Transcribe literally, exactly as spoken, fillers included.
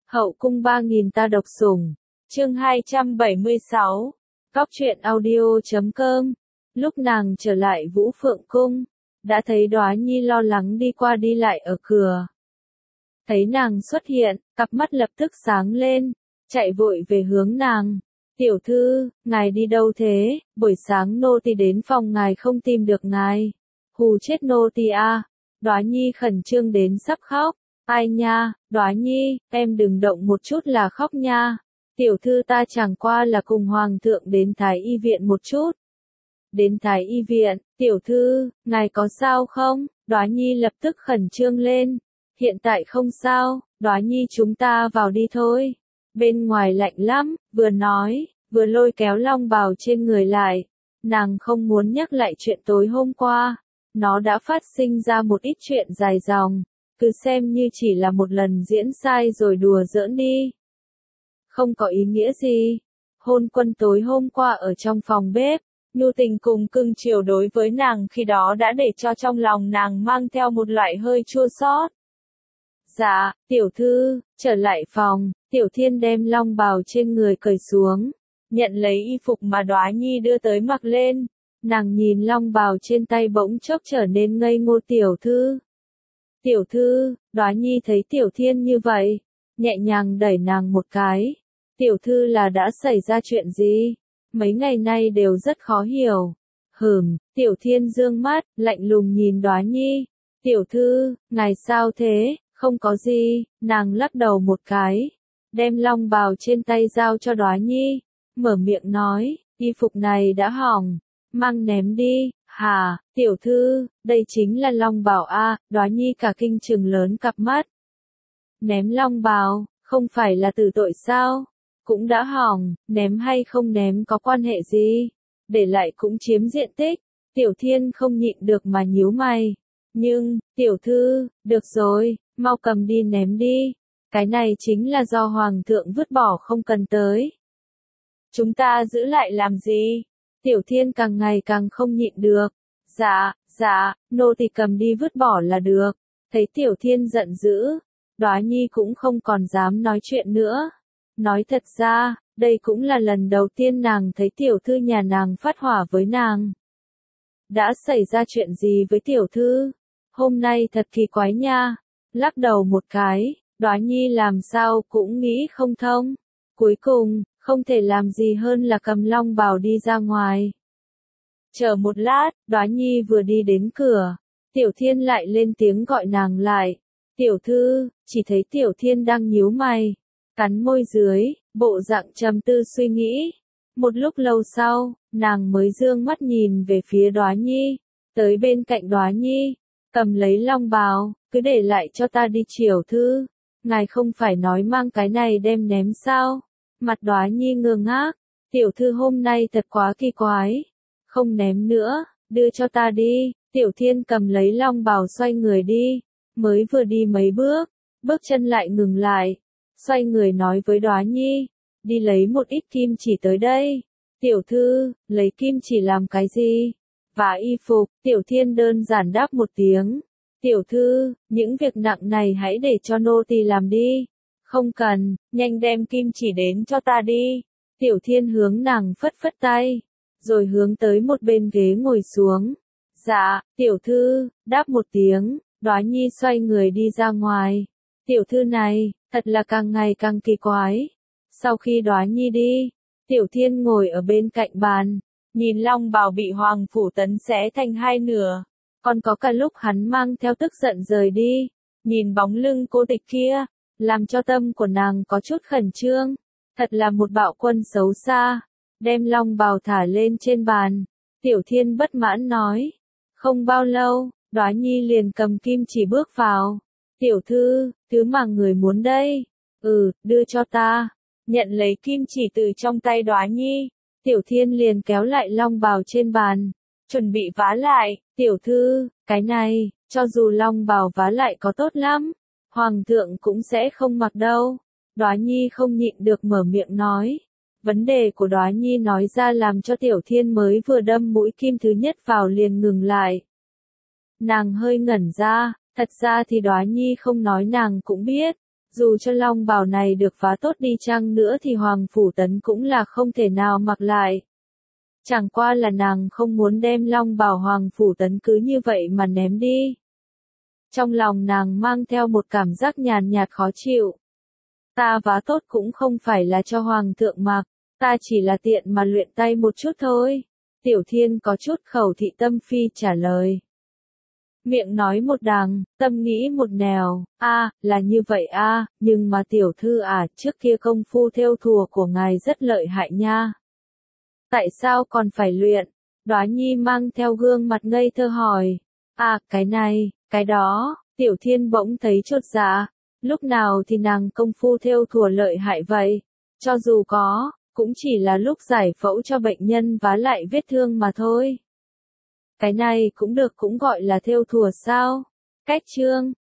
Hậu cung ba nghìn ta độc sủng. Chương hai trăm bảy mươi sáu. Cóc truyện audio chấm com. Lúc nàng trở lại Vũ Phượng cung, đã thấy Đóa Nhi lo lắng đi qua đi lại ở cửa. Thấy nàng xuất hiện, cặp mắt lập tức sáng lên, chạy vội về hướng nàng. Tiểu thư, ngài đi đâu thế? Buổi sáng nô tỳ đến phòng ngài không tìm được ngài. Hù chết nô tỳ a. Đóa Nhi khẩn trương đến sắp khóc. Ai nha, Đóa Nhi, em đừng động một chút là khóc nha. Tiểu thư ta chẳng qua là cùng hoàng thượng đến Thái y viện một chút. Đến Thái y viện, tiểu thư, ngài có sao không? Đóa Nhi lập tức khẩn trương lên. Hiện tại không sao, Đóa Nhi chúng ta vào đi thôi. Bên ngoài lạnh lắm, vừa nói, vừa lôi kéo long bào trên người lại. Nàng không muốn nhắc lại chuyện tối hôm qua. Nó đã phát sinh ra một ít chuyện dài dòng. Cứ xem như chỉ là một lần diễn sai rồi đùa giỡn đi. Không có ý nghĩa gì. Hôn Quân tối hôm qua ở trong phòng bếp, nhu tình cùng cưng chiều đối với nàng khi đó đã để cho trong lòng nàng mang theo một loại hơi chua xót. Dạ, tiểu thư, trở lại phòng, Tiểu Thiên đem long bào trên người cởi xuống, nhận lấy y phục mà Đóa Nhi đưa tới mặc lên. Nàng nhìn long bào trên tay bỗng chốc trở nên ngây ngô. Tiểu thư. Tiểu thư, Đóa Nhi thấy Tiểu Thiên như vậy, nhẹ nhàng đẩy nàng một cái. Tiểu thư là đã xảy ra chuyện gì? Mấy ngày nay đều rất khó hiểu. Hừm, Tiểu Thiên dương mắt, lạnh lùng nhìn Đóa Nhi. Tiểu thư, ngài sao thế? Không có gì, nàng lắc đầu một cái, đem long bào trên tay giao cho Đóa Nhi, mở miệng nói, y phục này đã hỏng, mang ném đi. Hà, tiểu thư, đây chính là long bào a. Đóa Nhi cả kinh trừng lớn cặp mắt. Ném long bào, không phải là tử tội sao? Cũng đã hỏng, ném hay không ném có quan hệ gì? Để lại cũng chiếm diện tích. Tiểu Thiên không nhịn được mà nhíu mày. Nhưng, tiểu thư, được rồi, mau cầm đi ném đi. Cái này chính là do hoàng thượng vứt bỏ không cần tới. Chúng ta giữ lại làm gì? Tiểu Thiên càng ngày càng không nhịn được. Dạ, dạ, nô tỳ cầm đi vứt bỏ là được. Thấy Tiểu Thiên giận dữ, Đóa Nhi cũng không còn dám nói chuyện nữa. Nói thật ra, đây cũng là lần đầu tiên nàng thấy tiểu thư nhà nàng phát hỏa với nàng. Đã xảy ra chuyện gì với tiểu thư? Hôm nay thật kỳ quái nha. Lắc đầu một cái, Đóa Nhi làm sao cũng nghĩ không thông. Cuối cùng, không thể làm gì hơn là cầm long bào đi ra ngoài. Chờ một lát, Đóa Nhi vừa đi đến cửa, Tiểu Thiên lại lên tiếng gọi nàng lại. Tiểu thư, chỉ thấy Tiểu Thiên đang nhíu mày, cắn môi dưới, bộ dạng trầm tư suy nghĩ. Một lúc lâu sau, nàng mới dương mắt nhìn về phía Đóa Nhi, tới bên cạnh Đóa Nhi, cầm lấy long bào, cứ để lại cho ta đi. Tiểu thư, ngài không phải nói mang cái này đem ném sao? Mặt Đóa Nhi ngơ ngác. Tiểu thư hôm nay thật quá kỳ quái. Không ném nữa, đưa cho ta đi. Tiểu Thiên cầm lấy long bào xoay người đi. Mới vừa đi mấy bước, bước chân lại ngừng lại. Xoay người nói với Đóa Nhi, đi lấy một ít kim chỉ tới đây. Tiểu thư, lấy kim chỉ làm cái gì? Và y phục. Tiểu Thiên đơn giản đáp một tiếng. Tiểu thư, những việc nặng này hãy để cho nô tỳ làm đi. Không cần, nhanh đem kim chỉ đến cho ta đi. Tiểu Thiên hướng nàng phất phất tay, rồi hướng tới một bên ghế ngồi xuống. Dạ, tiểu thư, đáp một tiếng, Đóa Nhi xoay người đi ra ngoài. Tiểu thư này, thật là càng ngày càng kỳ quái. Sau khi Đóa Nhi đi, Tiểu Thiên ngồi ở bên cạnh bàn, nhìn long bào bị hoàng phủ tấn xé thành hai nửa. Còn có cả lúc hắn mang theo tức giận rời đi, nhìn bóng lưng cô tịch kia, làm cho tâm của nàng có chút khẩn trương. Thật là một bạo quân xấu xa. Đem long bào thả lên trên bàn, Tiểu Thiên bất mãn nói. Không bao lâu, Đóa Nhi liền cầm kim chỉ bước vào. Tiểu thư, thứ mà người muốn đây. Ừ, đưa cho ta. Nhận lấy kim chỉ từ trong tay Đóa Nhi, Tiểu Thiên liền kéo lại long bào trên bàn, chuẩn bị vá lại. Tiểu thư, cái này, cho dù long bào vá lại có tốt lắm, hoàng thượng cũng sẽ không mặc đâu. Đóa Nhi không nhịn được mở miệng nói. Vấn đề của Đóa Nhi nói ra làm cho Tiểu Thiên mới vừa đâm mũi kim thứ nhất vào liền ngừng lại. Nàng hơi ngẩn ra, thật ra thì Đóa Nhi không nói nàng cũng biết, Dù cho long bào này được vá tốt đi chăng nữa thì Hoàng Phủ Tấn cũng là không thể nào mặc lại. Chẳng qua là nàng không muốn đem long bào Hoàng Phủ Tấn cứ như vậy mà ném đi. Trong lòng nàng mang theo một cảm giác nhàn nhạt khó chịu. Ta vá tốt cũng không phải là cho Hoàng thượng mặc, ta chỉ là tiện mà luyện tay một chút thôi. Tiểu Thiên có chút khẩu thị tâm phi trả lời. Miệng nói một đằng, tâm nghĩ một nẻo, a à, là như vậy a à, nhưng mà tiểu thư à, trước kia công phu thêu thùa của ngài rất lợi hại nha. Tại sao còn phải luyện? Đóa Nhi mang theo gương mặt ngây thơ hỏi. À, cái này, cái đó, Tiểu Thiên bỗng thấy chột dạ. Lúc nào thì nàng công phu thêu thùa lợi hại vậy? Cho dù có, cũng chỉ là lúc giải phẫu cho bệnh nhân vá lại vết thương mà thôi. Cái này cũng được cũng gọi là thêu thùa sao? Cách chương,